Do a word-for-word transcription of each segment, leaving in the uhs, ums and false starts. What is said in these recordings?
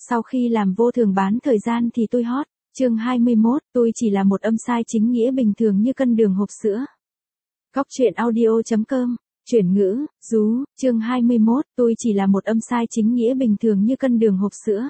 Sau khi làm vô thường bán thời gian thì tôi hot. Chương hai mươi mốt, tôi chỉ là một âm sai chính nghĩa bình thường như cân đường hộp sữa. Góc truyện audio chấm com, chuyển ngữ, rú, chương hai mươi mốt, tôi chỉ là một âm sai chính nghĩa bình thường như cân đường hộp sữa.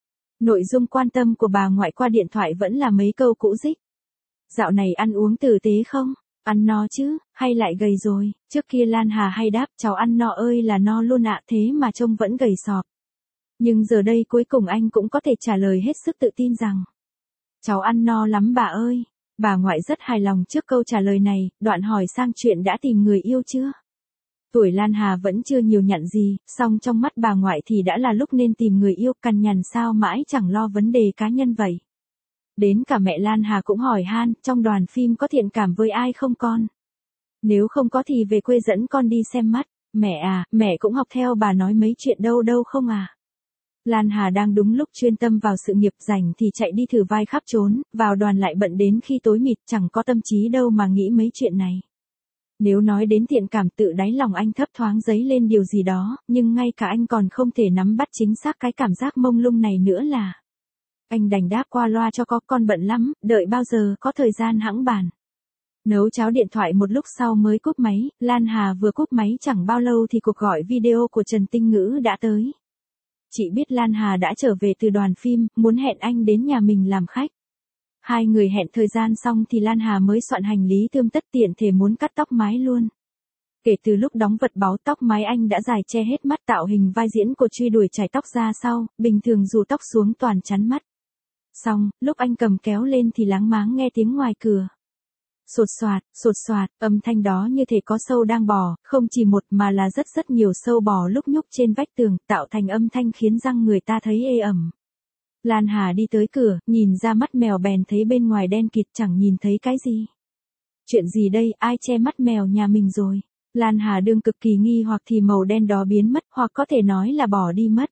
Nội dung quan tâm của bà ngoại qua điện thoại vẫn là mấy câu cũ dích. Dạo này ăn uống tử tế không? Ăn no chứ, hay lại gầy rồi? Trước kia Lan Hà hay đáp cháu ăn no ơi là no luôn ạ, thế mà trông vẫn gầy sọp. Nhưng giờ đây cuối cùng anh cũng có thể trả lời hết sức tự tin rằng cháu ăn no lắm bà ơi. Bà ngoại rất hài lòng trước câu trả lời này, đoạn hỏi sang chuyện đã tìm người yêu chưa? Tuổi Lan Hà vẫn chưa nhiều nhặn gì, song trong mắt bà ngoại thì đã là lúc nên tìm người yêu, cằn nhằn sao mãi chẳng lo vấn đề cá nhân vậy. Đến cả mẹ Lan Hà cũng hỏi han, trong đoàn phim có thiện cảm với ai không con? Nếu không có thì về quê dẫn con đi xem mắt. Mẹ à, mẹ cũng học theo bà nói mấy chuyện đâu đâu không à? Lan Hà đang đúng lúc chuyên tâm vào sự nghiệp, rảnh thì chạy đi thử vai khắp trốn, vào đoàn lại bận đến khi tối mịt, chẳng có tâm trí đâu mà nghĩ mấy chuyện này. Nếu nói đến thiện cảm, tự đáy lòng anh thấp thoáng dấy lên điều gì đó, nhưng ngay cả anh còn không thể nắm bắt chính xác cái cảm giác mông lung này nữa là. Anh đành đáp qua loa cho có con bận lắm, đợi bao giờ có thời gian hẵng bàn. Nấu cháo điện thoại một lúc sau mới cúp máy, Lan Hà vừa cúp máy chẳng bao lâu thì cuộc gọi video của Trần Tinh Ngữ đã tới. Chị biết Lan Hà đã trở về từ đoàn phim, muốn hẹn anh đến nhà mình làm khách. Hai người hẹn thời gian xong thì Lan Hà mới soạn hành lý tươm tất, tiện thể muốn cắt tóc mái luôn. Kể từ lúc đóng vật báo tóc mái anh đã dài che hết mắt, tạo hình vai diễn của truy đuổi chải tóc ra sau, bình thường dù tóc xuống toàn chắn mắt. Xong, lúc anh cầm kéo lên thì láng máng nghe tiếng ngoài cửa. Sột soạt, sột soạt, âm thanh đó như thể có sâu đang bò, không chỉ một mà là rất rất nhiều sâu bò lúc nhúc trên vách tường, tạo thành âm thanh khiến răng người ta thấy ê ẩm. Lan Hà đi tới cửa, nhìn ra mắt mèo bèn thấy bên ngoài đen kịt, chẳng nhìn thấy cái gì. Chuyện gì đây, ai che mắt mèo nhà mình rồi? Lan Hà đương cực kỳ nghi hoặc thì màu đen đó biến mất, hoặc có thể nói là bỏ đi mất.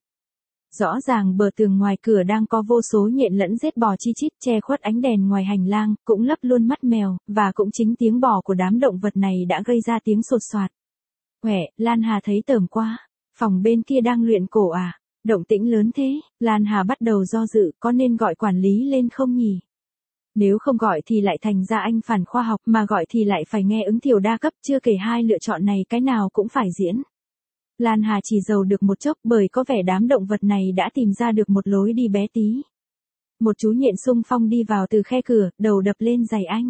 Rõ ràng bờ tường ngoài cửa đang có vô số nhện lẫn rết bò chi chít che khuất ánh đèn ngoài hành lang, cũng lấp luôn mắt mèo, và cũng chính tiếng bò của đám động vật này đã gây ra tiếng sột soạt. Quẻ, Lan Hà thấy tởm quá. Phòng bên kia đang luyện cổ à? Động tĩnh lớn thế, Lan Hà bắt đầu do dự, có nên gọi quản lý lên không nhỉ? Nếu không gọi thì lại thành ra anh phản khoa học, mà gọi thì lại phải nghe ứng thiểu đa cấp, chưa kể hai lựa chọn này cái nào cũng phải diễn. Lan Hà chỉ giàu được một chốc, bởi có vẻ đám động vật này đã tìm ra được một lối đi bé tí. Một chú nhện xung phong đi vào từ khe cửa, đầu đập lên giày anh.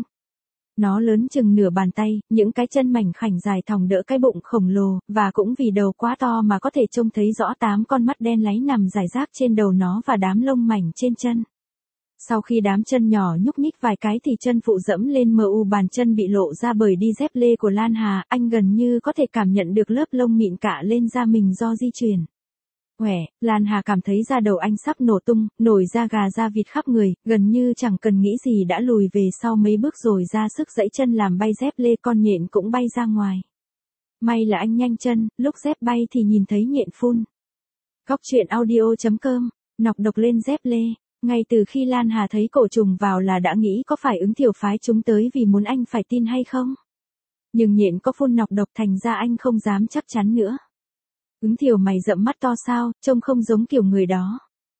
Nó lớn chừng nửa bàn tay, những cái chân mảnh khảnh dài thòng đỡ cái bụng khổng lồ, và cũng vì đầu quá to mà có thể trông thấy rõ tám con mắt đen láy nằm rải rác trên đầu nó và đám lông mảnh trên chân. Sau khi đám chân nhỏ nhúc nhích vài cái thì chân phụ dẫm lên mờ u, bàn chân bị lộ ra bởi đi dép lê của Lan Hà, anh gần như có thể cảm nhận được lớp lông mịn cạ lên da mình do di chuyển. Quẻ, Lan Hà cảm thấy da đầu anh sắp nổ tung, nổi da gà da vịt khắp người, gần như chẳng cần nghĩ gì đã lùi về sau mấy bước rồi ra sức giãy chân làm bay dép lê, con nhện cũng bay ra ngoài. May là anh nhanh chân, lúc dép bay thì nhìn thấy nhện phun. Góc truyện audio chấm com, nọc độc lên dép lê. Ngay từ khi Lan Hà thấy cổ trùng vào là đã nghĩ có phải ứng thiểu phái chúng tới vì muốn anh phải tin hay không. Nhưng nhện có phun nọc độc thành ra anh không dám chắc chắn nữa. Ứng thiểu mày rậm mắt to sao, trông không giống kiểu người đó.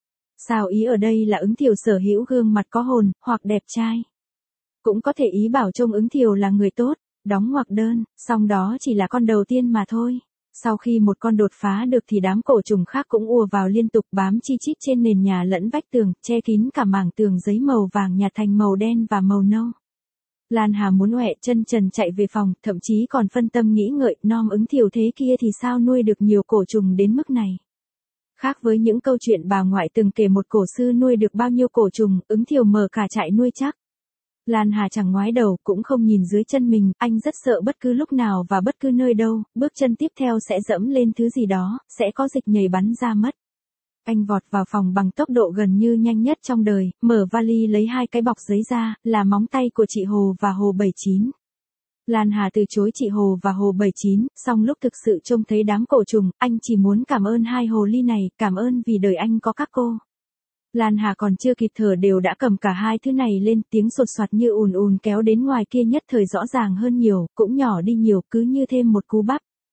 Sao ý ở đây là ứng thiểu sở hữu gương mặt có hồn, hoặc đẹp trai. Cũng có thể ý bảo trông ứng thiểu là người tốt, đóng ngoặc đơn, song đó chỉ là con đầu tiên mà thôi. Sau khi một con đột phá được thì đám cổ trùng khác cũng ùa vào liên tục, bám chi chít trên nền nhà lẫn vách tường, che kín cả mảng tường giấy màu vàng nhạt thành màu đen và màu nâu. Lan Hà muốn oẹ chân trần chạy về phòng, thậm chí còn phân tâm nghĩ ngợi, nom ứng thiểu thế kia thì sao nuôi được nhiều cổ trùng đến mức này. Khác với những câu chuyện bà ngoại từng kể một cổ sư nuôi được bao nhiêu cổ trùng, ứng thiểu mở cả trại nuôi chắc. Lan Hà chẳng ngoái đầu, cũng không nhìn dưới chân mình, anh rất sợ bất cứ lúc nào và bất cứ nơi đâu, bước chân tiếp theo sẽ dẫm lên thứ gì đó, sẽ có dịch nhầy bắn ra mất. Anh vọt vào phòng bằng tốc độ gần như nhanh nhất trong đời, mở vali lấy hai cái bọc giấy ra, là móng tay của chị Hồ và Hồ bảy chín. Lan Hà từ chối chị Hồ và Hồ bảy chín, song lúc thực sự trông thấy đám cổ trùng, anh chỉ muốn cảm ơn hai hồ ly này, cảm ơn vì đời anh có các cô. Lan Hà còn chưa kịp thở đều đã cầm cả hai thứ này lên, tiếng sột soạt như ùn ùn kéo đến ngoài kia nhất thời rõ ràng hơn nhiều, cũng nhỏ đi nhiều, cứ như thêm một cú bắp.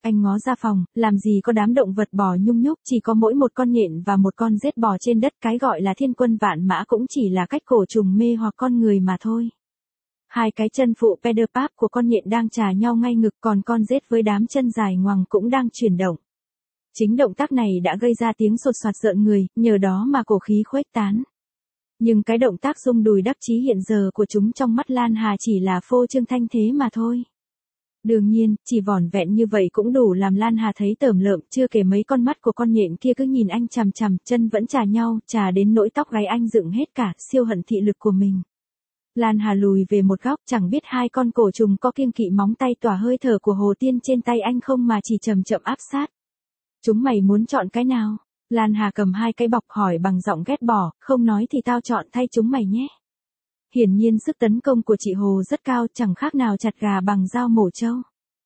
Anh ngó ra phòng, làm gì có đám động vật bò nhung nhúc, chỉ có mỗi một con nhện và một con rết bò trên đất, cái gọi là thiên quân vạn mã cũng chỉ là cách cổ trùng mê hoặc con người mà thôi. Hai cái chân phụ pedal pap của con nhện đang chà nhau ngay ngực, còn con rết với đám chân dài ngoằng cũng đang chuyển động. Chính động tác này đã gây ra tiếng sột soạt rợn người, nhờ đó mà cổ khí khuếch tán. Nhưng cái động tác rung đùi đắc chí hiện giờ của chúng trong mắt Lan Hà chỉ là phô trương thanh thế mà thôi. Đương nhiên, chỉ vỏn vẹn như vậy cũng đủ làm Lan Hà thấy tởm lợm, chưa kể mấy con mắt của con nhện kia cứ nhìn anh chằm chằm, chân vẫn chà nhau, chà đến nỗi tóc gáy anh dựng hết cả, siêu hận thị lực của mình. Lan Hà lùi về một góc, chẳng biết hai con cổ trùng có kiêng kỵ móng tay tỏa hơi thở của Hồ Tiên trên tay anh không mà chỉ chậm chậm áp sát. Chúng mày muốn chọn cái nào? Lan Hà cầm hai cái bọc hỏi bằng giọng ghét bỏ, không nói thì tao chọn thay chúng mày nhé. Hiển nhiên sức tấn công của chị Hồ rất cao, chẳng khác nào chặt gà bằng dao mổ trâu.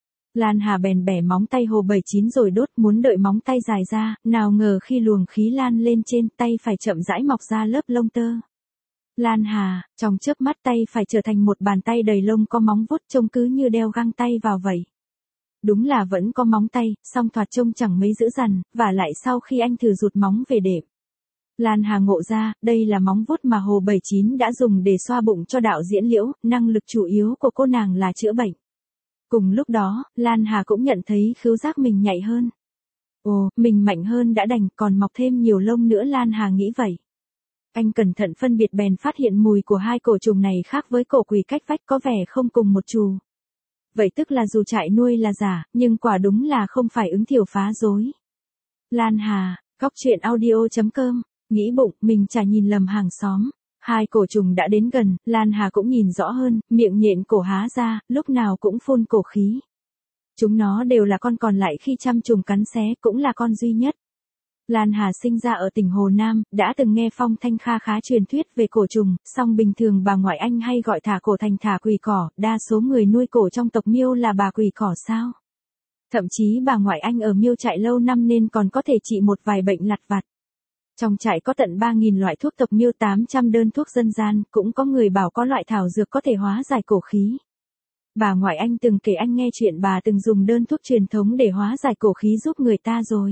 Lan Hà bèn bẻ móng tay Hồ bảy chín rồi đốt, muốn đợi móng tay dài ra, nào ngờ khi luồng khí lan lên trên tay phải chậm rãi mọc ra lớp lông tơ. Lan Hà, trong chớp mắt tay phải trở thành một bàn tay đầy lông có móng vuốt, trông cứ như đeo găng tay vào vậy. Đúng là vẫn có móng tay, song thoạt trông chẳng mấy dữ dằn, và lại sau khi anh thử rụt móng về đệm. Lan Hà ngộ ra, đây là móng vuốt mà Hồ bảy chín đã dùng để xoa bụng cho đạo diễn Liễu, năng lực chủ yếu của cô nàng là chữa bệnh. Cùng lúc đó, Lan Hà cũng nhận thấy khứu giác mình nhạy hơn. Ồ, mình mạnh hơn đã đành, còn mọc thêm nhiều lông nữa, Lan Hà nghĩ vậy. Anh cẩn thận phân biệt bèn phát hiện mùi của hai cổ trùng này khác với cổ quỷ cách vách, có vẻ không cùng một chù. Vậy tức là dù trại nuôi là giả, nhưng quả đúng là không phải ứng thiểu phá dối. Lan Hà, góc truyện audio chấm com, nghĩ bụng mình chả nhìn lầm hàng xóm. Hai cổ trùng đã đến gần, Lan Hà cũng nhìn rõ hơn, miệng nhện cổ há ra, lúc nào cũng phun cổ khí. Chúng nó đều là con còn lại khi chăm trùng cắn xé, cũng là con duy nhất. Lan Hà sinh ra ở tỉnh Hồ Nam, đã từng nghe phong thanh kha khá truyền thuyết về cổ trùng, song bình thường bà ngoại anh hay gọi thả cổ thành thả quỷ cỏ, đa số người nuôi cổ trong tộc Miêu là bà quỷ cỏ sao. Thậm chí bà ngoại anh ở Miêu trại lâu năm nên còn có thể trị một vài bệnh lặt vặt. Trong trại có tận ba nghìn loại thuốc tộc Miêu, tám trăm đơn thuốc dân gian, cũng có người bảo có loại thảo dược có thể hóa giải cổ khí. Bà ngoại anh từng kể anh nghe chuyện bà từng dùng đơn thuốc truyền thống để hóa giải cổ khí giúp người ta rồi.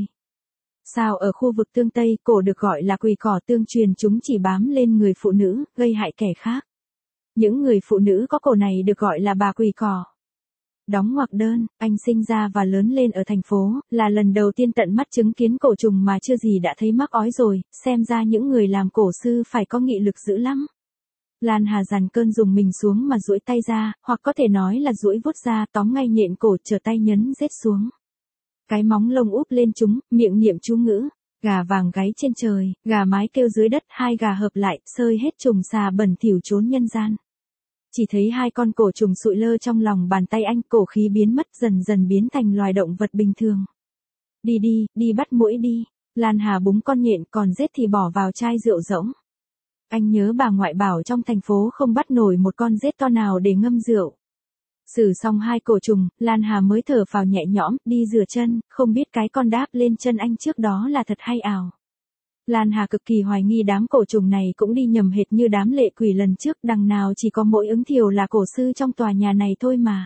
Sao ở khu vực tương Tây, cổ được gọi là quỷ cỏ tương truyền, chúng chỉ bám lên người phụ nữ, gây hại kẻ khác. Những người phụ nữ có cổ này được gọi là bà quỷ cỏ. Đóng ngoặc đơn, anh sinh ra và lớn lên ở thành phố, là lần đầu tiên tận mắt chứng kiến cổ trùng mà chưa gì đã thấy mắc ói rồi, xem ra những người làm cổ sư phải có nghị lực dữ lắm. Lan Hà dằn cơn dùng mình xuống mà duỗi tay ra, hoặc có thể nói là duỗi vuốt ra, tóm ngay nhện cổ, trở tay nhấn rết xuống. Cái móng lông úp lên chúng, miệng niệm chú ngữ, gà vàng gáy trên trời, gà mái kêu dưới đất, hai gà hợp lại, sơi hết trùng xà bẩn thỉu trốn nhân gian. Chỉ thấy hai con cổ trùng sụi lơ trong lòng bàn tay anh, cổ khí biến mất, dần dần biến thành loài động vật bình thường. Đi đi, đi bắt muỗi đi. Lan Hà búng con nhện, còn rết thì bỏ vào chai rượu rỗng. Anh nhớ bà ngoại bảo trong thành phố không bắt nổi một con rết to nào để ngâm rượu. Xử xong hai cổ trùng, Lan Hà mới thở phào nhẹ nhõm, đi rửa chân, không biết cái con đáp lên chân anh trước đó là thật hay ảo. Lan Hà cực kỳ hoài nghi đám cổ trùng này cũng đi nhầm hệt như đám lệ quỷ lần trước, đằng nào chỉ có mỗi ứng thiều là cổ sư trong tòa nhà này thôi mà.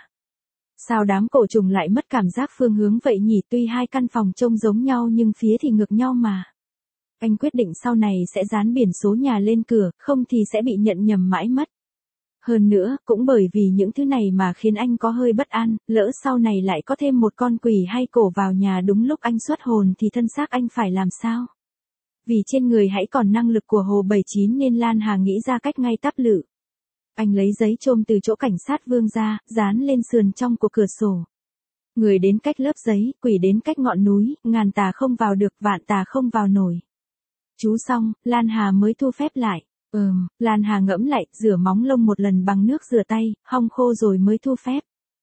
Sao đám cổ trùng lại mất cảm giác phương hướng vậy nhỉ, tuy hai căn phòng trông giống nhau nhưng phía thì ngược nhau mà. Anh quyết định sau này sẽ dán biển số nhà lên cửa, không thì sẽ bị nhận nhầm mãi mất. Hơn nữa, cũng bởi vì những thứ này mà khiến anh có hơi bất an, lỡ sau này lại có thêm một con quỷ hay cổ vào nhà đúng lúc anh xuất hồn thì thân xác anh phải làm sao? Vì trên người hãy còn năng lực của Hồ bảy chín nên Lan Hà nghĩ ra cách ngay tắp lự. Anh lấy giấy chôm từ chỗ cảnh sát Vương ra, dán lên sườn trong của cửa sổ. Người đến cách lớp giấy, quỷ đến cách ngọn núi, ngàn tà không vào được, vạn tà không vào nổi. Chú xong, Lan Hà mới thu phép lại. Ừm, Lan Hà ngẫm lại, rửa móng lông một lần bằng nước rửa tay, hong khô rồi mới thu phép.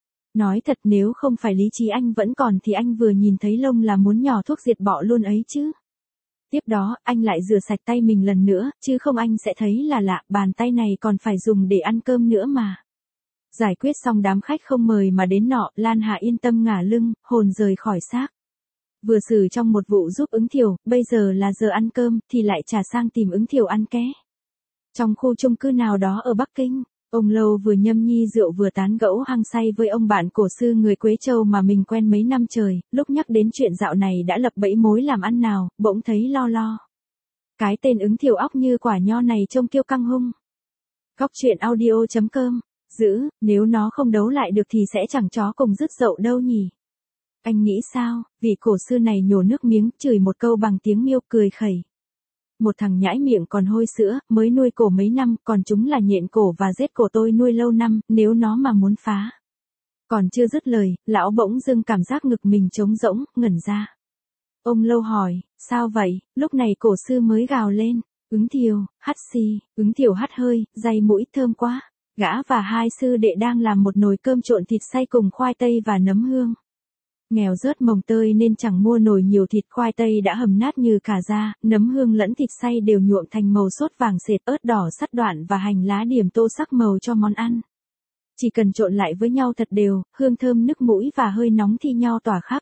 Nói thật, nếu không phải lý trí anh vẫn còn thì anh vừa nhìn thấy lông là muốn nhỏ thuốc diệt bọ luôn ấy chứ. Tiếp đó, anh lại rửa sạch tay mình lần nữa, chứ không anh sẽ thấy là lạ, bàn tay này còn phải dùng để ăn cơm nữa mà. Giải quyết xong đám khách không mời mà đến nọ, Lan Hà yên tâm ngả lưng, hồn rời khỏi xác. Vừa xử trong một vụ giúp ứng thiều, bây giờ là giờ ăn cơm, thì lại trả sang tìm ứng thiều ăn ké. Trong khu chung cư nào đó ở Bắc Kinh, Ông Lâu vừa nhâm nhi rượu vừa tán gẫu hăng say với ông bạn cổ sư người Quế Châu mà mình quen mấy năm trời, lúc nhắc đến chuyện dạo này đã lập bẫy mối làm ăn nào, bỗng thấy lo lo. Cái tên Ứng Thiều óc như quả nho này trông kiêu căng hung. Góc truyện audio chấm com, giữ, nếu nó không đấu lại được thì sẽ chẳng chó cùng dứt dậu đâu nhỉ. Anh nghĩ sao? Vị cổ sư này nhổ nước miếng, chửi một câu bằng tiếng miêu, cười khẩy. Một thằng nhãi miệng còn hôi sữa, mới nuôi cổ mấy năm, còn chúng là nhện cổ và rết cổ tôi nuôi lâu năm, nếu nó mà muốn phá. Còn chưa dứt lời, lão bỗng dưng cảm giác ngực mình trống rỗng, ngẩn ra. Ông Lâu hỏi, sao vậy? Lúc này cổ sư mới gào lên, Ứng Thiều, hắt xì, Ứng Thiều hắt hơi, day mũi thơm quá. Gã và hai sư đệ đang làm một nồi cơm trộn thịt xay cùng khoai tây và nấm hương. Nghèo rớt mồng tơi nên chẳng mua nổi nhiều thịt, khoai tây đã hầm nát như cả da, nấm hương lẫn thịt xay đều nhuộm thành màu sốt vàng sệt, ớt đỏ sắt đoạn và hành lá điểm tô sắc màu cho món ăn. Chỉ cần trộn lại với nhau thật đều, hương thơm nức mũi và hơi nóng thi nhau tỏa khắp.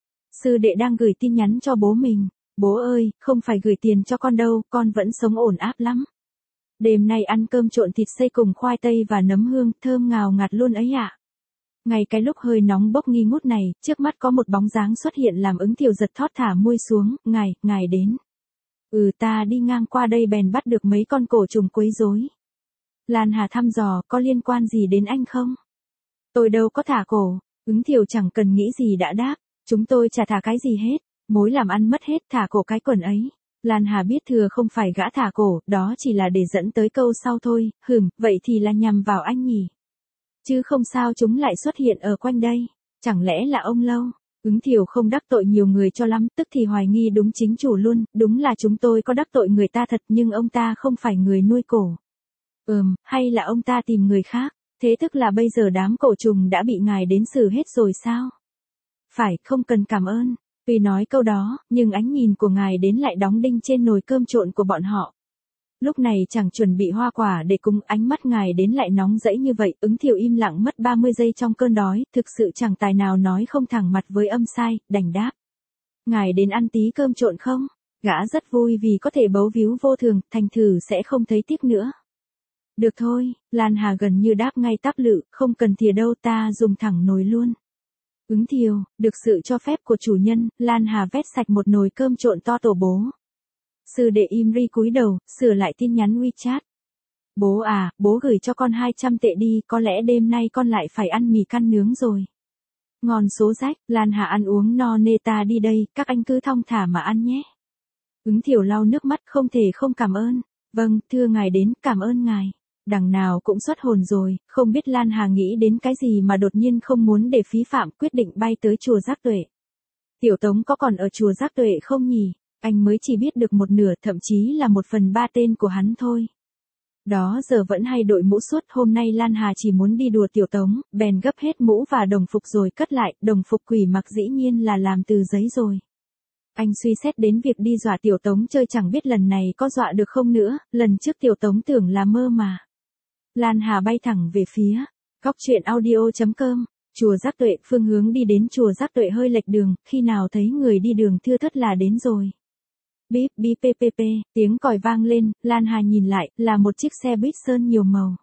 Sư đệ đang gửi tin nhắn cho bố mình, bố ơi, không phải gửi tiền cho con đâu, con vẫn sống ổn áp lắm. Đêm nay ăn cơm trộn thịt xay cùng khoai tây và nấm hương, thơm ngào ngạt luôn ấy ạ. À. Ngay cái lúc hơi nóng bốc nghi ngút này, trước mắt có một bóng dáng xuất hiện làm Ứng Thiều giật thót thả môi xuống, ngài, ngài đến. Ừ, ta đi ngang qua đây bèn bắt được mấy con cổ trùng quấy rối. Lan Hà thăm dò, có liên quan gì đến anh không? Tôi đâu có thả cổ. Ứng Thiều chẳng cần nghĩ gì đã đáp, chúng tôi chả thả cái gì hết, mối làm ăn mất hết, thả cổ cái quần ấy. Lan Hà biết thừa không phải gã thả cổ, đó chỉ là để dẫn tới câu sau thôi, hừm, vậy thì là nhằm vào anh nhỉ? Chứ không sao chúng lại xuất hiện ở quanh đây, chẳng lẽ là ông Lâu? Ứng Thiều không đắc tội nhiều người cho lắm, tức thì hoài nghi đúng chính chủ luôn, đúng là chúng tôi có đắc tội người ta thật nhưng ông ta không phải người nuôi cổ. Ừm, hay là ông ta tìm người khác, thế tức là bây giờ đám cổ trùng đã bị ngài đến xử hết rồi sao? Phải, không cần cảm ơn. Tuy nói câu đó, nhưng ánh nhìn của ngài đến lại đóng đinh trên nồi cơm trộn của bọn họ. Lúc này chẳng chuẩn bị hoa quả để cúng, ánh mắt ngài đến lại nóng rẫy như vậy. Ứng Thiều im lặng mất ba mươi giây trong cơn đói, thực sự chẳng tài nào nói không thẳng mặt với âm sai, đành đáp. Ngài đến ăn tí cơm trộn không? Gã rất vui vì có thể bấu víu vô thường, thành thử sẽ không thấy tiếc nữa. Được thôi, Lan Hà gần như đáp ngay táp lự, không cần thìa đâu, ta dùng thẳng nồi luôn. Ứng Thiều, được sự cho phép của chủ nhân, Lan Hà vét sạch một nồi cơm trộn to tổ bố. Sư đệ im ri cúi đầu, sửa lại tin nhắn WeChat. Bố à, bố gửi cho con hai trăm tệ đi, có lẽ đêm nay con lại phải ăn mì căn nướng rồi. Ngon số rách, Lan Hà ăn uống no nê, ta đi đây, các anh cứ thong thả mà ăn nhé. Ứng Thiều lau nước mắt, không thể không cảm ơn. Vâng, thưa ngài đến, cảm ơn ngài. Đằng nào cũng xuất hồn rồi, không biết Lan Hà nghĩ đến cái gì mà đột nhiên không muốn để phí phạm, quyết định bay tới chùa Giác Tuệ. Tiểu Tống có còn ở chùa Giác Tuệ không nhỉ? Anh mới chỉ biết được một nửa, thậm chí là một phần ba tên của hắn thôi. Đó giờ vẫn hay đội mũ suốt, hôm nay Lan Hà chỉ muốn đi đùa Tiểu Tống, bèn gấp hết mũ và đồng phục rồi cất lại, đồng phục quỷ mặc dĩ nhiên là làm từ giấy rồi. Anh suy xét đến việc đi dọa Tiểu Tống chơi, chẳng biết lần này có dọa được không nữa, lần trước Tiểu Tống tưởng là mơ mà. Lan Hà bay thẳng về phía góc truyện audio chấm com, chùa Giác Tuệ, phương hướng đi đến chùa Giác Tuệ hơi lệch đường, khi nào thấy người đi đường thưa thớt là đến rồi. Bíp bíp ppp, tiếng còi vang lên, Lan Hà nhìn lại, là một chiếc xe buýt sơn nhiều màu.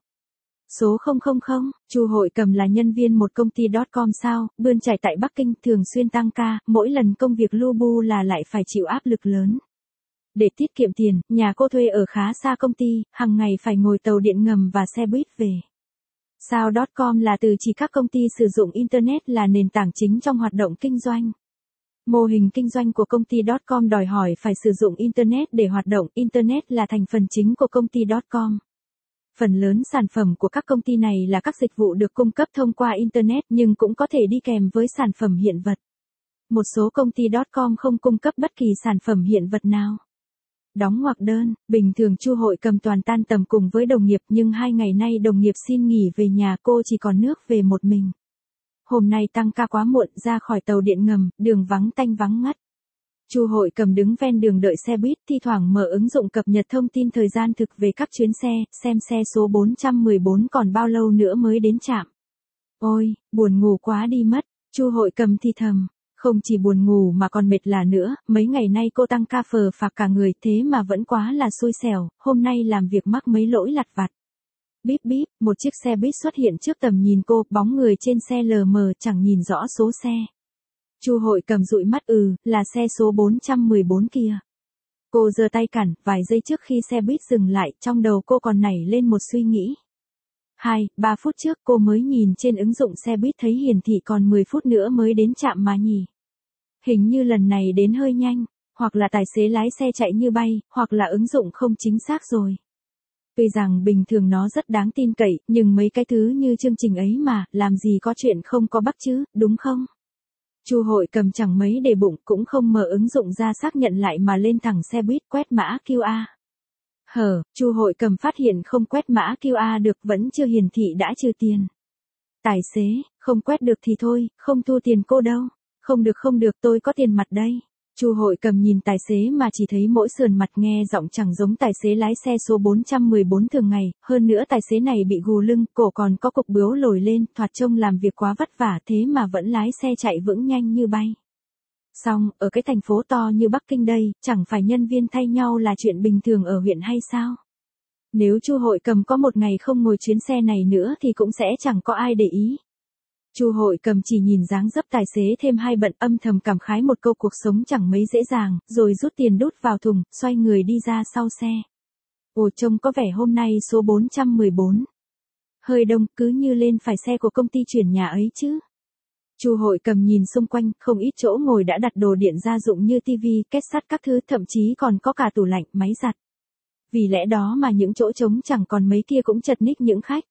Số không không không, Chu Hội Cầm là nhân viên một công ty .com sao, bươn chải tại Bắc Kinh, thường xuyên tăng ca, mỗi lần công việc lu bu là lại phải chịu áp lực lớn. Để tiết kiệm tiền, nhà cô thuê ở khá xa công ty, hàng ngày phải ngồi tàu điện ngầm và xe buýt về. Sao .com là từ chỉ các công ty sử dụng Internet là nền tảng chính trong hoạt động kinh doanh. Mô hình kinh doanh của công ty .com đòi hỏi phải sử dụng Internet để hoạt động, Internet là thành phần chính của công ty .com. Phần lớn sản phẩm của các công ty này là các dịch vụ được cung cấp thông qua Internet nhưng cũng có thể đi kèm với sản phẩm hiện vật. Một số công ty .com không cung cấp bất kỳ sản phẩm hiện vật nào. Đóng ngoặc đơn, bình thường Chu Hội Cầm toàn tan tầm cùng với đồng nghiệp nhưng hai ngày nay đồng nghiệp xin nghỉ về nhà, cô chỉ còn nước về một mình. Hôm nay tăng ca quá muộn, ra khỏi tàu điện ngầm, đường vắng tanh vắng ngắt. Chu Hội Cầm đứng ven đường đợi xe buýt, thi thoảng mở ứng dụng cập nhật thông tin thời gian thực về các chuyến xe, xem xe số bốn trăm mười bốn còn bao lâu nữa mới đến trạm. Ôi, buồn ngủ quá đi mất, Chu Hội Cầm thì thầm. Không chỉ buồn ngủ mà còn mệt là nữa, mấy ngày nay cô tăng ca phờ phạc cả người, thế mà vẫn quá là xui xẻo, hôm nay làm việc mắc mấy lỗi lặt vặt. Bíp bíp, một chiếc xe buýt xuất hiện trước tầm nhìn cô, bóng người trên xe lờ mờ chẳng nhìn rõ số xe. Chu Hội Cầm dụi mắt, ừ, là xe số bốn trăm mười bốn kìa. Cô giơ tay cản, vài giây trước khi xe buýt dừng lại, trong đầu cô còn nảy lên một suy nghĩ. Hai, ba phút trước cô mới nhìn trên ứng dụng xe buýt thấy hiển thị còn mười phút nữa mới đến trạm mà nhỉ. Hình như lần này đến hơi nhanh, hoặc là tài xế lái xe chạy như bay, hoặc là ứng dụng không chính xác rồi. Tuy rằng bình thường nó rất đáng tin cậy, nhưng mấy cái thứ như chương trình ấy mà, làm gì có chuyện không có bug chứ, đúng không? Chu Hội Cầm chẳng mấy để bụng, cũng không mở ứng dụng ra xác nhận lại mà lên thẳng xe buýt quét mã quy rờ. Hở, Chu Hội Cầm phát hiện không quét mã quy rờ được, vẫn chưa hiển thị đã trừ tiền. Tài xế, không quét được thì thôi, không thu tiền cô đâu. Không được không được, tôi có tiền mặt đây. Chu Hội Cầm nhìn tài xế mà chỉ thấy mỗi sườn mặt, nghe giọng chẳng giống tài xế lái xe số bốn trăm mười bốn thường ngày, hơn nữa tài xế này bị gù lưng, cổ còn có cục bướu lồi lên, thoạt trông làm việc quá vất vả thế mà vẫn lái xe chạy vững nhanh như bay. Xong, ở cái thành phố to như Bắc Kinh đây, chẳng phải nhân viên thay nhau là chuyện bình thường ở huyện hay sao? Nếu Chu Hội Cầm có một ngày không ngồi chuyến xe này nữa thì cũng sẽ chẳng có ai để ý. Chu Hội Cầm chỉ nhìn dáng dấp tài xế thêm hai bận, âm thầm cảm khái một câu cuộc sống chẳng mấy dễ dàng, rồi rút tiền đút vào thùng, xoay người đi ra sau xe. Ồ, trông có vẻ hôm nay số bốn trăm mười bốn. Hơi đông, cứ như lên phải xe của công ty chuyển nhà ấy chứ. Chu Hội Cầm nhìn xung quanh, không ít chỗ ngồi đã đặt đồ điện gia dụng như tivi, két sắt các thứ, thậm chí còn có cả tủ lạnh, máy giặt. Vì lẽ đó mà những chỗ trống chẳng còn mấy kia cũng chật ních những khách.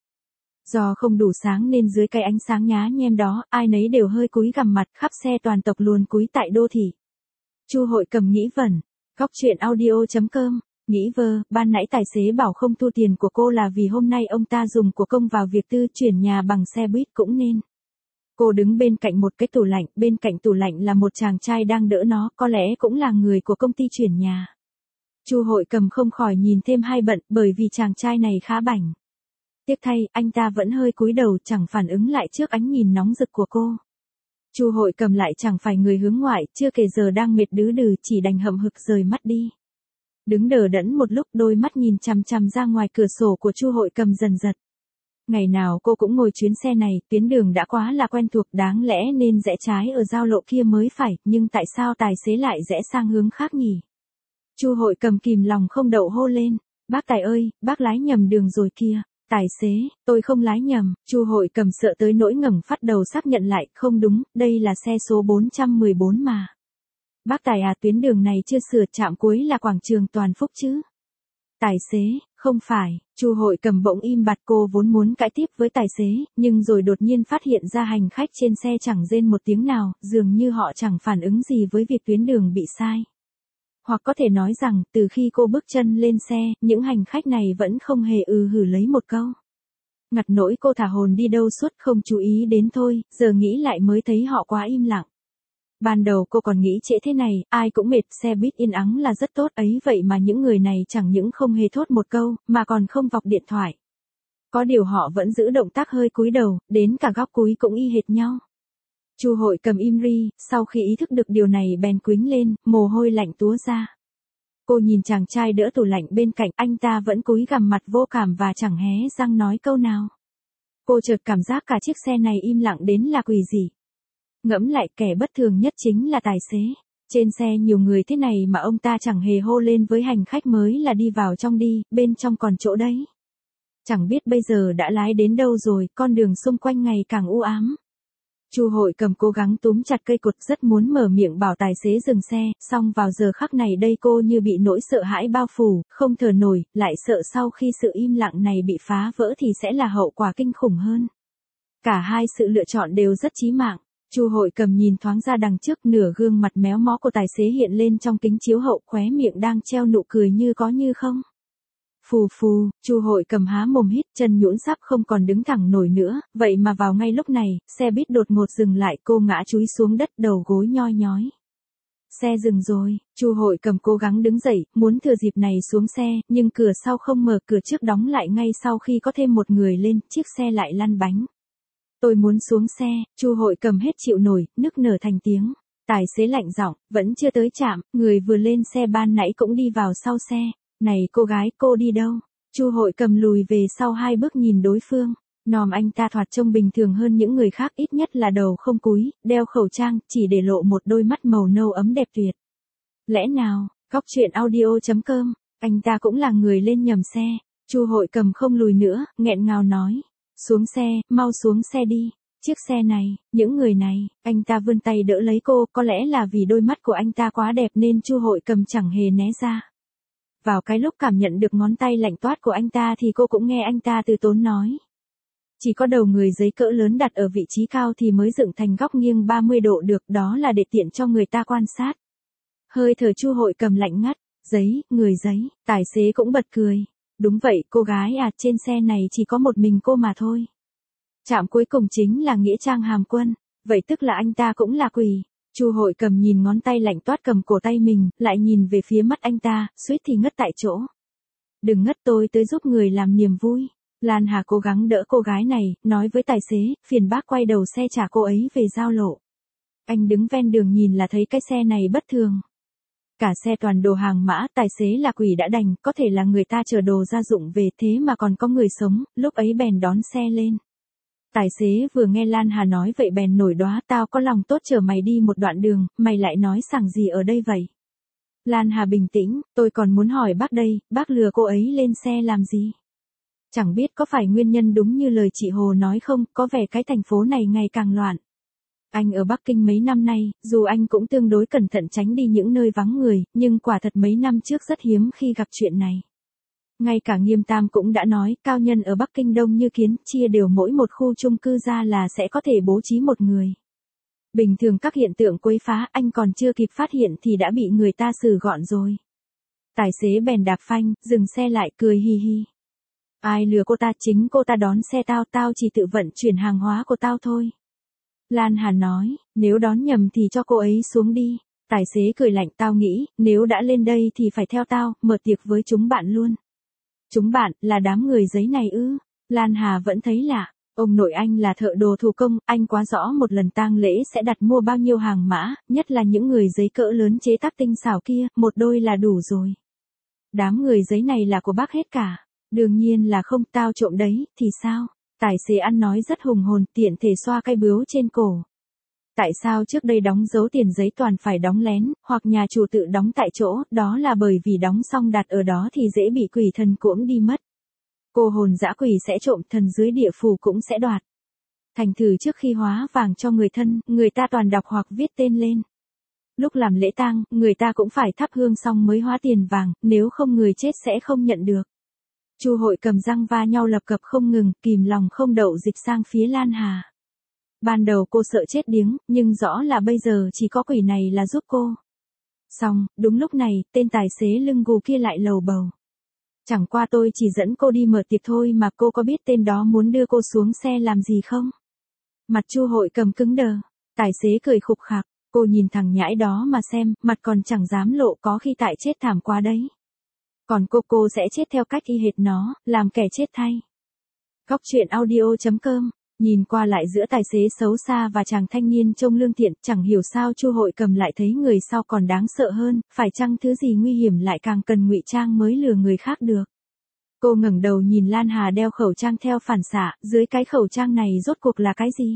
Do không đủ sáng nên dưới cái ánh sáng nhá nhem đó, ai nấy đều hơi cúi gằm mặt, khắp xe toàn tộc luồn cúi tại đô thị. Chu Hội Cầm nghĩ vẩn, góc truyện audio chấm com, nghĩ vơ, ban nãy tài xế bảo không thu tiền của cô là vì hôm nay ông ta dùng của công vào việc tư, chuyển nhà bằng xe buýt cũng nên. Cô đứng bên cạnh một cái tủ lạnh, bên cạnh tủ lạnh là một chàng trai đang đỡ nó, có lẽ cũng là người của công ty chuyển nhà. Chu Hội Cầm không khỏi nhìn thêm hai bận, bởi vì chàng trai này khá bảnh. Tiếc thay, anh ta vẫn hơi cúi đầu, chẳng phản ứng lại trước ánh nhìn nóng rực của cô. Chu Hội Cầm lại chẳng phải người hướng ngoại, chưa kể giờ đang mệt đứ đừ, chỉ đành hậm hực rời mắt đi. Đứng đờ đẫn một lúc, đôi mắt nhìn chằm chằm ra ngoài cửa sổ của Chu Hội Cầm dần giật. Ngày nào cô cũng ngồi chuyến xe này, tuyến đường đã quá là quen thuộc, đáng lẽ nên rẽ trái ở giao lộ kia mới phải, nhưng tại sao tài xế lại rẽ sang hướng khác nhỉ? Chu Hội Cầm kìm lòng không đậu hô lên, bác tài ơi, bác lái nhầm đường rồi kia. Tài xế, tôi không lái nhầm. Chu Hội Cầm sợ tới nỗi ngẩng phát đầu xác nhận lại, không đúng, đây là xe số bốn trăm mười bốn mà. Bác tài à, tuyến đường này chưa sửa, trạm cuối là quảng trường Toàn Phúc chứ. Tài xế, không phải. Chu Hội Cầm bỗng im bặt, cô vốn muốn cãi tiếp với tài xế, nhưng rồi đột nhiên phát hiện ra hành khách trên xe chẳng rên một tiếng nào, dường như họ chẳng phản ứng gì với việc tuyến đường bị sai. Hoặc có thể nói rằng, từ khi cô bước chân lên xe, những hành khách này vẫn không hề ừ hử lấy một câu. Ngặt nỗi cô thả hồn đi đâu suốt, không chú ý đến thôi, giờ nghĩ lại mới thấy họ quá im lặng. Ban đầu cô còn nghĩ trễ thế này, ai cũng mệt, xe buýt yên ắng là rất tốt ấy, vậy mà những người này chẳng những không hề thốt một câu, mà còn không vọc điện thoại. Có điều họ vẫn giữ động tác hơi cúi đầu, đến cả góc cúi cũng y hệt nhau. Chu Hội Cầm im ri, sau khi ý thức được điều này bèn quĩnh lên, mồ hôi lạnh túa ra. Cô nhìn chàng trai đỡ tủ lạnh bên cạnh, anh ta vẫn cúi gằm mặt vô cảm và chẳng hé răng nói câu nào. Cô chợt cảm giác cả chiếc xe này im lặng đến là quỷ dị. Ngẫm lại, kẻ bất thường nhất chính là tài xế. Trên xe nhiều người thế này mà ông ta chẳng hề hô lên với hành khách mới là đi vào trong đi, bên trong còn chỗ đấy. Chẳng biết bây giờ đã lái đến đâu rồi, con đường xung quanh ngày càng u ám. Chu Hội Cầm cố gắng túm chặt cây cột, rất muốn mở miệng bảo tài xế dừng xe, song vào giờ khắc này đây cô như bị nỗi sợ hãi bao phủ, không thở nổi, lại sợ sau khi sự im lặng này bị phá vỡ thì sẽ là hậu quả kinh khủng hơn. Cả hai sự lựa chọn đều rất chí mạng. Chu Hội Cầm nhìn thoáng ra đằng trước, nửa gương mặt méo mó của tài xế hiện lên trong kính chiếu hậu, khóe miệng đang treo nụ cười như có như không. Phù phù, Chu Hội Cầm há mồm hít, chân nhũn sắp không còn đứng thẳng nổi nữa, vậy mà vào ngay lúc này, xe buýt đột ngột dừng lại, cô ngã chúi xuống đất, đầu gối nhoi nhói. Xe dừng rồi, Chu Hội Cầm cố gắng đứng dậy, muốn thừa dịp này xuống xe, nhưng cửa sau không mở, cửa trước đóng lại ngay sau khi có thêm một người lên, chiếc xe lại lăn bánh. Tôi muốn xuống xe, Chu Hội Cầm hết chịu nổi, nức nở thành tiếng. Tài xế lạnh giọng, vẫn chưa tới trạm, người vừa lên xe ban nãy cũng đi vào sau xe. Này cô gái, cô đi đâu? Chu Hội Cầm lùi về sau hai bước nhìn đối phương. Nòm anh ta thoạt trông bình thường hơn những người khác, ít nhất là đầu không cúi, đeo khẩu trang, chỉ để lộ một đôi mắt màu nâu ấm đẹp tuyệt. Lẽ nào, Cóc truyện audio chấm com, anh ta cũng là người lên nhầm xe. Chu Hội Cầm không lùi nữa, nghẹn ngào nói. Xuống xe, mau xuống xe đi. Chiếc xe này, những người này, anh ta vươn tay đỡ lấy cô, có lẽ là vì đôi mắt của anh ta quá đẹp nên Chu Hội Cầm chẳng hề né ra. Vào cái lúc cảm nhận được ngón tay lạnh toát của anh ta thì cô cũng nghe anh ta từ tốn nói. Chỉ có đầu người giấy cỡ lớn đặt ở vị trí cao thì mới dựng thành góc nghiêng ba mươi độ được, đó là để tiện cho người ta quan sát. Hơi thở Chu Hội Cầm lạnh ngắt, giấy, người giấy, tài xế cũng bật cười. Đúng vậy, cô gái à, trên xe này chỉ có một mình cô mà thôi. Trạm cuối cùng chính là nghĩa trang Hàm Quân, vậy tức là anh ta cũng là quỷ. Chu Hội Cầm nhìn ngón tay lạnh toát cầm cổ tay mình, lại nhìn về phía mắt anh ta, suýt thì ngất tại chỗ. Đừng ngất, tôi tới giúp người làm niềm vui. Lan Hà cố gắng đỡ cô gái này, nói với tài xế, phiền bác quay đầu xe trả cô ấy về giao lộ. Anh đứng ven đường nhìn là thấy cái xe này bất thường. Cả xe toàn đồ hàng mã, tài xế là quỷ đã đành, có thể là người ta chở đồ gia dụng về, thế mà còn có người sống, lúc ấy bèn đón xe lên. Tài xế vừa nghe Lan Hà nói vậy bèn nổi đoá, tao có lòng tốt chở mày đi một đoạn đường, mày lại nói sảng gì ở đây vậy? Lan Hà bình tĩnh, tôi còn muốn hỏi bác đây, bác lừa cô ấy lên xe làm gì? Chẳng biết có phải nguyên nhân đúng như lời chị Hồ nói không, có vẻ cái thành phố này ngày càng loạn. Anh ở Bắc Kinh mấy năm nay, dù anh cũng tương đối cẩn thận tránh đi những nơi vắng người, nhưng quả thật mấy năm trước rất hiếm khi gặp chuyện này. Ngay cả Nghiêm Tam cũng đã nói, cao nhân ở Bắc Kinh đông như kiến, chia đều mỗi một khu chung cư ra là sẽ có thể bố trí một người. Bình thường các hiện tượng quấy phá anh còn chưa kịp phát hiện thì đã bị người ta xử gọn rồi. Tài xế bèn đạp phanh, dừng xe lại cười hi hi. Ai lừa cô ta, chính cô ta đón xe tao, tao chỉ tự vận chuyển hàng hóa của tao thôi. Lan Hà nói, nếu đón nhầm thì cho cô ấy xuống đi. Tài xế cười lạnh, tao nghĩ, nếu đã lên đây thì phải theo tao, mở tiệc với chúng bạn luôn. Chúng bạn, là đám người giấy này ư? Lan Hà vẫn thấy lạ. Ông nội anh là thợ đồ thủ công, anh quá rõ một lần tang lễ sẽ đặt mua bao nhiêu hàng mã, nhất là những người giấy cỡ lớn chế tác tinh xảo kia, một đôi là đủ rồi. Đám người giấy này là của bác hết cả. Đương nhiên là không, tao trộm đấy, thì sao? Tài xế ăn nói rất hùng hồn, tiện thể xoa cái bướu trên cổ. Tại sao trước đây đóng dấu tiền giấy toàn phải đóng lén, hoặc nhà chủ tự đóng tại chỗ, đó là bởi vì đóng xong đặt ở đó thì dễ bị quỷ thần cuỗng đi mất. Cô hồn dã quỷ sẽ trộm, thần dưới địa phủ cũng sẽ đoạt. Thành thử trước khi hóa vàng cho người thân, người ta toàn đọc hoặc viết tên lên. Lúc làm lễ tang, người ta cũng phải thắp hương xong mới hóa tiền vàng, nếu không người chết sẽ không nhận được. Chu Hội Cầm răng va nhau lập cập không ngừng, kìm lòng không đậu dịch sang phía Lan Hà. Ban đầu cô sợ chết điếng, nhưng rõ là bây giờ chỉ có quỷ này là giúp cô. Xong, đúng lúc này, tên tài xế lưng gù kia lại lầu bầu. Chẳng qua tôi chỉ dẫn cô đi mở tiệc thôi mà cô có biết tên đó muốn đưa cô xuống xe làm gì không? Mặt Chu Hội Cầm cứng đờ, tài xế cười khục khặc, cô nhìn thằng nhãi đó mà xem, mặt còn chẳng dám lộ, có khi tại chết thảm quá đấy. Còn cô cô sẽ chết theo cách y hệt nó, làm kẻ chết thay. Cóc truyện audio chấm com, nhìn qua lại giữa tài xế xấu xa và chàng thanh niên trông lương thiện, chẳng hiểu sao Chu Hội Cầm lại thấy người sau còn đáng sợ hơn, phải chăng thứ gì nguy hiểm lại càng cần ngụy trang mới lừa người khác được. Cô ngẩng đầu nhìn Lan Hà đeo khẩu trang theo phản xạ, dưới cái khẩu trang này rốt cuộc là cái gì?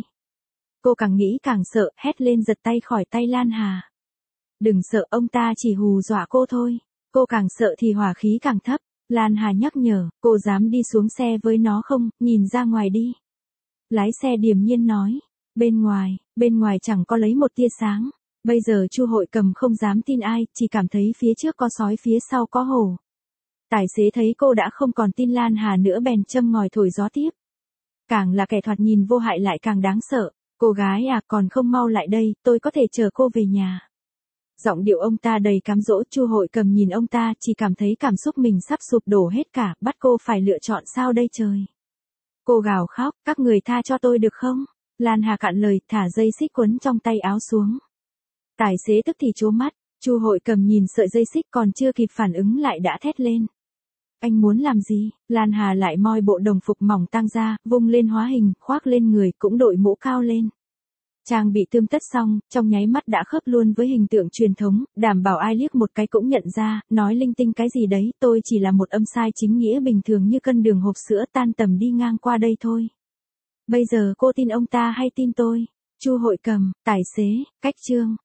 Cô càng nghĩ càng sợ, hét lên giật tay khỏi tay Lan Hà. Đừng sợ, ông ta chỉ hù dọa cô thôi. Cô càng sợ thì hỏa khí càng thấp. Lan Hà nhắc nhở, cô dám đi xuống xe với nó không, nhìn ra ngoài đi. Lái xe điềm nhiên nói, bên ngoài, bên ngoài chẳng có lấy một tia sáng. Bây giờ Chu Hội Cầm không dám tin ai, chỉ cảm thấy phía trước có sói phía sau có hổ. Tài xế thấy cô đã không còn tin Lan Hà nữa bèn châm ngòi thổi gió tiếp. Càng là kẻ thoạt nhìn vô hại lại càng đáng sợ. Cô gái à, còn không mau lại đây, tôi có thể chở cô về nhà. Giọng điệu ông ta đầy cám dỗ. Chu Hội Cầm nhìn ông ta, chỉ cảm thấy cảm xúc mình sắp sụp đổ hết cả, bắt cô phải lựa chọn sao đây trời. Cô gào khóc, các người tha cho tôi được không? Lan Hà cạn lời, thả dây xích quấn trong tay áo xuống. Tài xế tức thì trố mắt, Chu Hội Cầm nhìn sợi dây xích còn chưa kịp phản ứng lại đã thét lên. Anh muốn làm gì? Lan Hà lại moi bộ đồng phục mỏng tang ra, vung lên hóa hình, khoác lên người, cũng đội mũ cao lên. Trang bị tươm tất xong, trong nháy mắt đã khớp luôn với hình tượng truyền thống, đảm bảo ai liếc một cái cũng nhận ra, nói linh tinh cái gì đấy, tôi chỉ là một âm sai chính nghĩa bình thường như cân đường hộp sữa tan tầm đi ngang qua đây thôi. Bây giờ cô tin ông ta hay tin tôi? Chu Hội Cầm, tài xế, cách chương.